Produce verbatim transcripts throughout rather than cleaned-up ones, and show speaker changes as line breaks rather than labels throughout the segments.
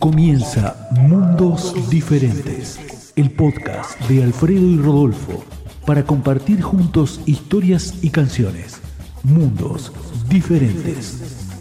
Comienza Mundos Diferentes, el podcast de Alfredo y Rodolfo, para compartir juntos historias y canciones. Mundos Diferentes.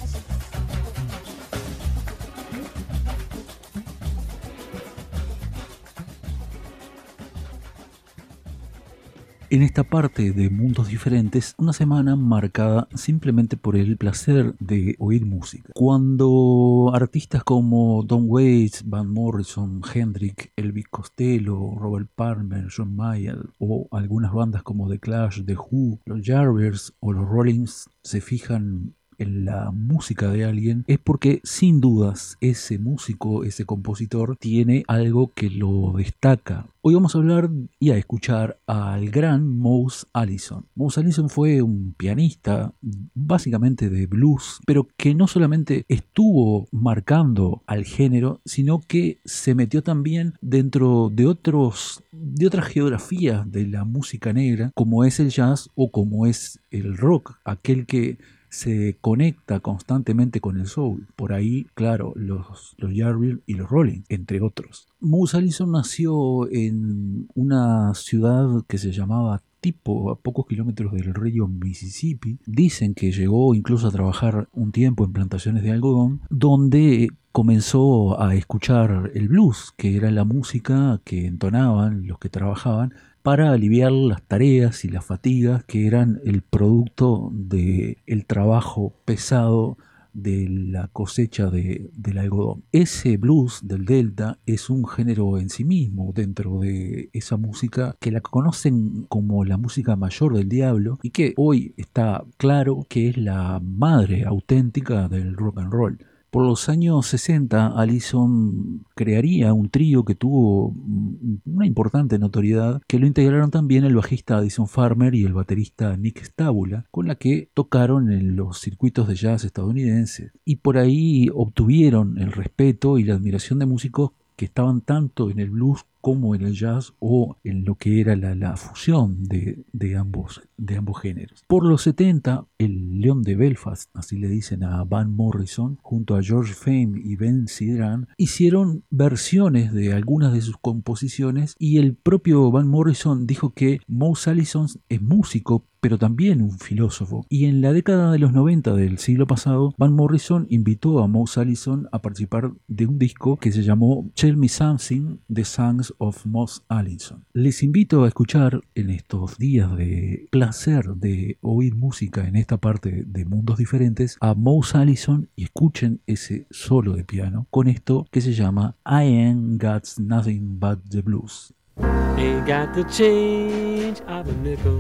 En esta parte de Mundos Diferentes, una semana marcada simplemente por el placer de oír música. Cuando artistas como Tom Waits, Van Morrison, Hendrix, Elvis Costello, Robert Palmer, John Mayer o algunas bandas como The Clash, The Who, los Yardbirds o los Rollins se fijan en la música de alguien, es porque sin dudas ese músico, ese compositor tiene algo que lo destaca. Hoy vamos a hablar y a escuchar al gran Mouse Allison. Mouse Allison fue un pianista básicamente de blues, pero que no solamente estuvo marcando al género, sino que se metió también dentro de otros de otras geografías de la música negra, como es el jazz o como es el rock, aquel que se conecta constantemente con el soul. Por ahí, claro, los, los Yardbirds y los Rollins, entre otros. Mouse Allison nació en una ciudad que se llamaba Tipo, a pocos kilómetros del río Mississippi. Dicen que llegó incluso a trabajar un tiempo en plantaciones de algodón, donde comenzó a escuchar el blues, que era la música que entonaban los que trabajaban para aliviar las tareas y las fatigas que eran el producto del trabajo pesado de la cosecha de, del algodón. Ese blues del Delta es un género en sí mismo dentro de esa música que la conocen como la música mayor del diablo y que hoy está claro que es la madre auténtica del rock and roll. Por los años sesenta, Allison crearía un trío que tuvo una importante notoriedad, que lo integraron también el bajista Addison Farmer y el baterista Nick Stabula, con la que tocaron en los circuitos de jazz estadounidenses. Y por ahí obtuvieron el respeto y la admiración de músicos que estaban tanto en el blues como en el jazz o en lo que era la, la fusión de, de, ambos, de ambos géneros. Por los setenta, el León de Belfast, así le dicen a Van Morrison, junto a George Fame y Ben Sidran, hicieron versiones de algunas de sus composiciones y el propio Van Morrison dijo que Mouse Allison es músico, pero también un filósofo. Y en la década de los noventa del siglo pasado, Van Morrison invitó a Mouse Allison a participar de un disco que se llamó Tell Me Something, The Songs of Mouse Allison. Les invito a escuchar en estos días de placer de oír música en esta parte de Mundos Diferentes a Mouse Allison y escuchen ese solo de piano con esto que se llama I Ain't Got Nothing But the Blues.
Ain't got the change of a nickel.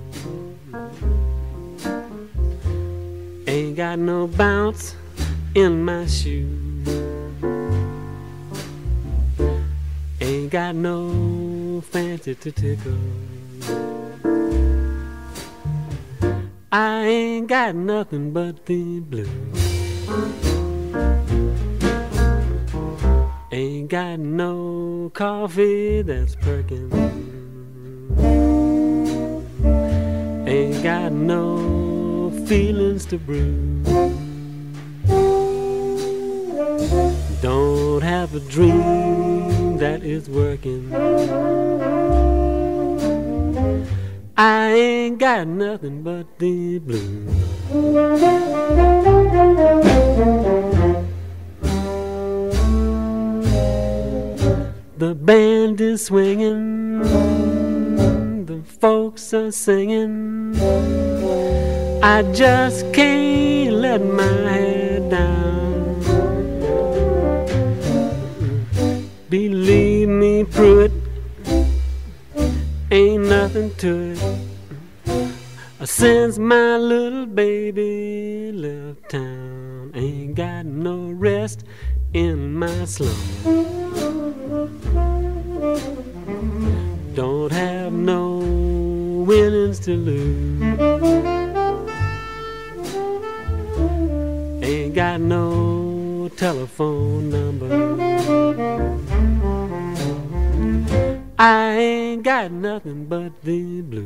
Ain't got no bounce in my shoe. Ain't got no fancy to tickle. I ain't got nothing but the blues. Ain't got no coffee that's perking. Ain't got no feelings to brew. Don't have a dream that is working. I ain't got nothing but the blues. The band is swinging, the folks are singing. I just can't let my head down. Believe me, Pruitt, ain't nothing to it. Since my little baby left town, ain't got no rest in my slum. Don't have no winnings to lose. Ain't got no telephone number. I ain't got nothing but the blues.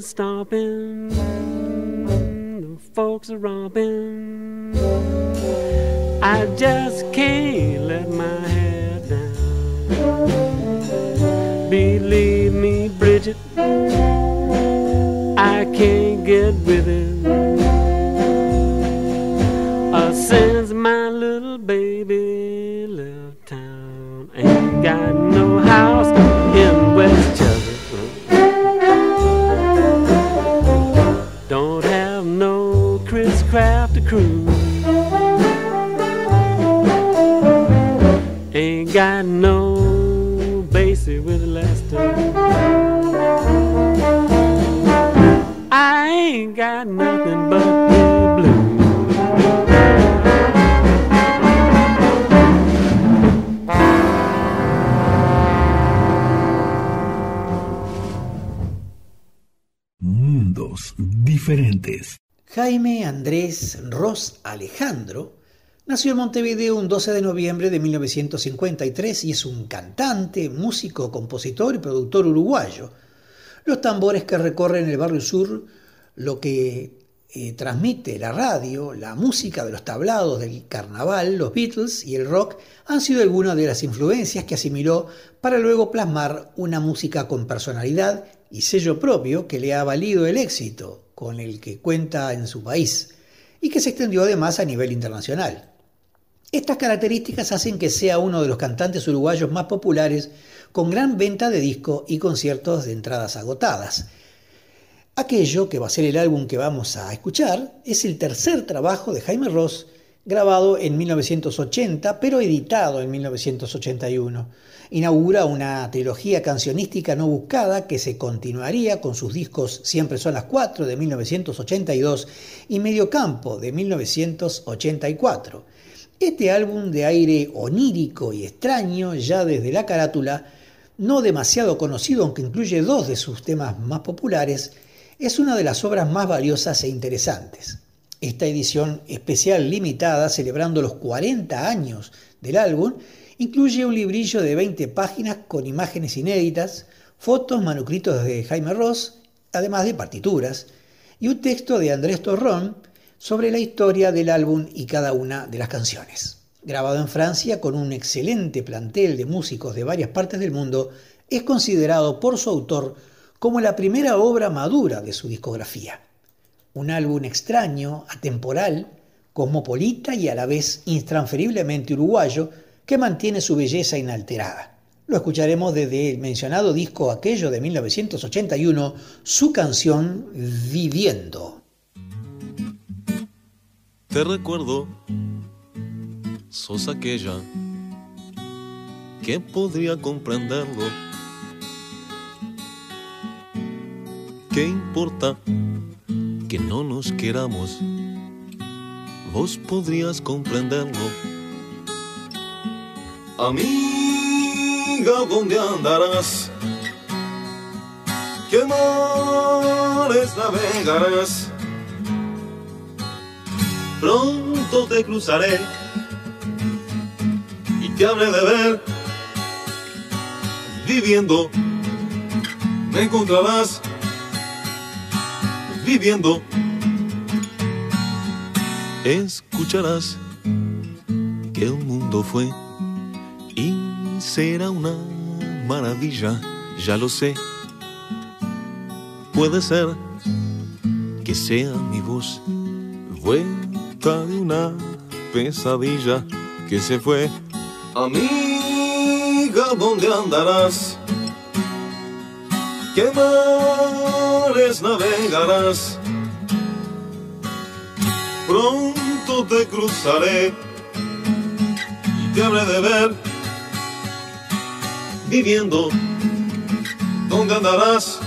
stomping, the folks are romping. I just can't let my hair down. Believe me, Bridget, I can't get with it. Uh, since my little baby left town, ain't got no house in Westchester. Don't have no Chris Craft crew. Ain't got no Basie with Lester. I ain't got nothing but the blues.
Mundos diferentes.
Jaime Andrés Ros Alejandro nació en Montevideo un doce de noviembre de mil novecientos cincuenta y tres y es un cantante, músico, compositor y productor uruguayo. Los tambores que recorren el barrio sur, lo que eh, transmite la radio, la música de los tablados del carnaval, los Beatles y el rock han sido algunas de las influencias que asimiló para luego plasmar una música con personalidad y sello propio que le ha valido el éxito con el que cuenta en su país y que se extendió además a nivel internacional. Estas características hacen que sea uno de los cantantes uruguayos más populares, con gran venta de discos y conciertos de entradas agotadas. Aquello que va a ser el álbum que vamos a escuchar es el tercer trabajo de Jaime Ross, grabado en mil novecientos ochenta, pero editado en mil novecientos ochenta y uno. Inaugura una trilogía cancionística no buscada que se continuaría con sus discos Siempre son las cuatro de mil novecientos ochenta y dos y Medio Campo de mil novecientos ochenta y cuatro. Este álbum de aire onírico y extraño, ya desde la carátula, no demasiado conocido aunque incluye dos de sus temas más populares, es una de las obras más valiosas e interesantes. Esta edición especial limitada, celebrando los cuarenta años del álbum, incluye un librillo de veinte páginas con imágenes inéditas, fotos, manuscritos de Jaime Ross, además de partituras, y un texto de Andrés Torrón sobre la historia del álbum y cada una de las canciones. Grabado en Francia con un excelente plantel de músicos de varias partes del mundo, es considerado por su autor como la primera obra madura de su discografía. Un álbum extraño, atemporal, cosmopolita y a la vez intransferiblemente uruguayo, que mantiene su belleza inalterada. Lo escucharemos desde el mencionado disco aquello de mil novecientos ochenta y uno, su canción Viviendo.
Te recuerdo, sos aquella que podría comprenderlo. ¿Qué importa que no nos queramos? Vos podrías comprenderlo. Amiga, ¿dónde andarás? ¿Qué mares navegarás? Pronto te cruzaré y te habré de ver. Viviendo me encontrarás. Viviendo escucharás que el mundo fue y será una maravilla, ya lo sé. Puede ser que sea mi voz vuelta de una pesadilla que se fue. Amiga, ¿dónde andarás? ¿Qué mares navegarás? Pronto te cruzaré y te habré de ver. Viviendo, ¿dónde andarás?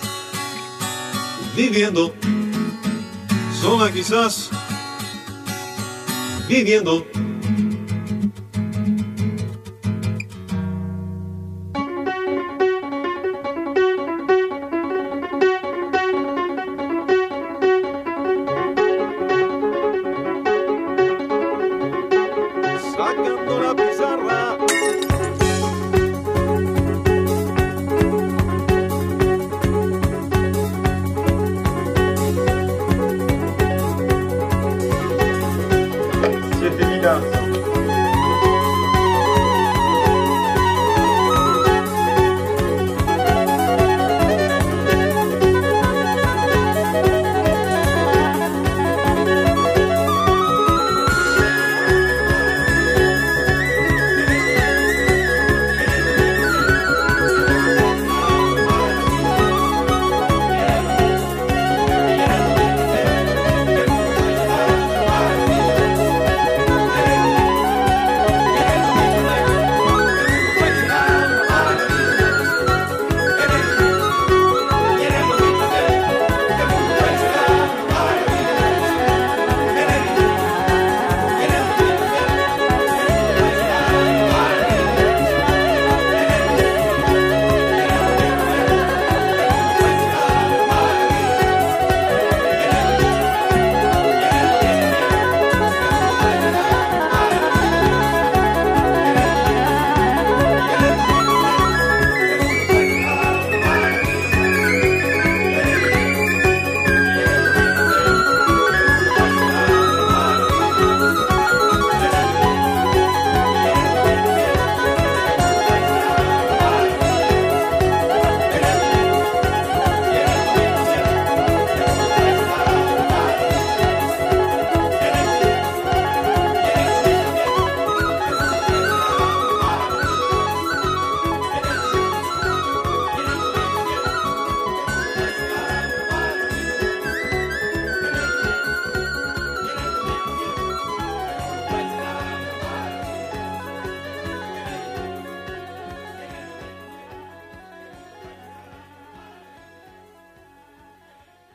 Viviendo, sola quizás. Viviendo.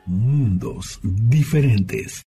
Mundos diferentes.